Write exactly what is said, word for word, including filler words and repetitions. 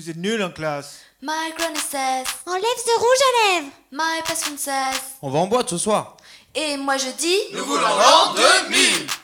vous êtes nuls en classe. My granny says, Enlève ce rouge à lèvres. my best friend says. On va en boîte ce soir. Et moi je dis, Nous voulons l'an deux mille.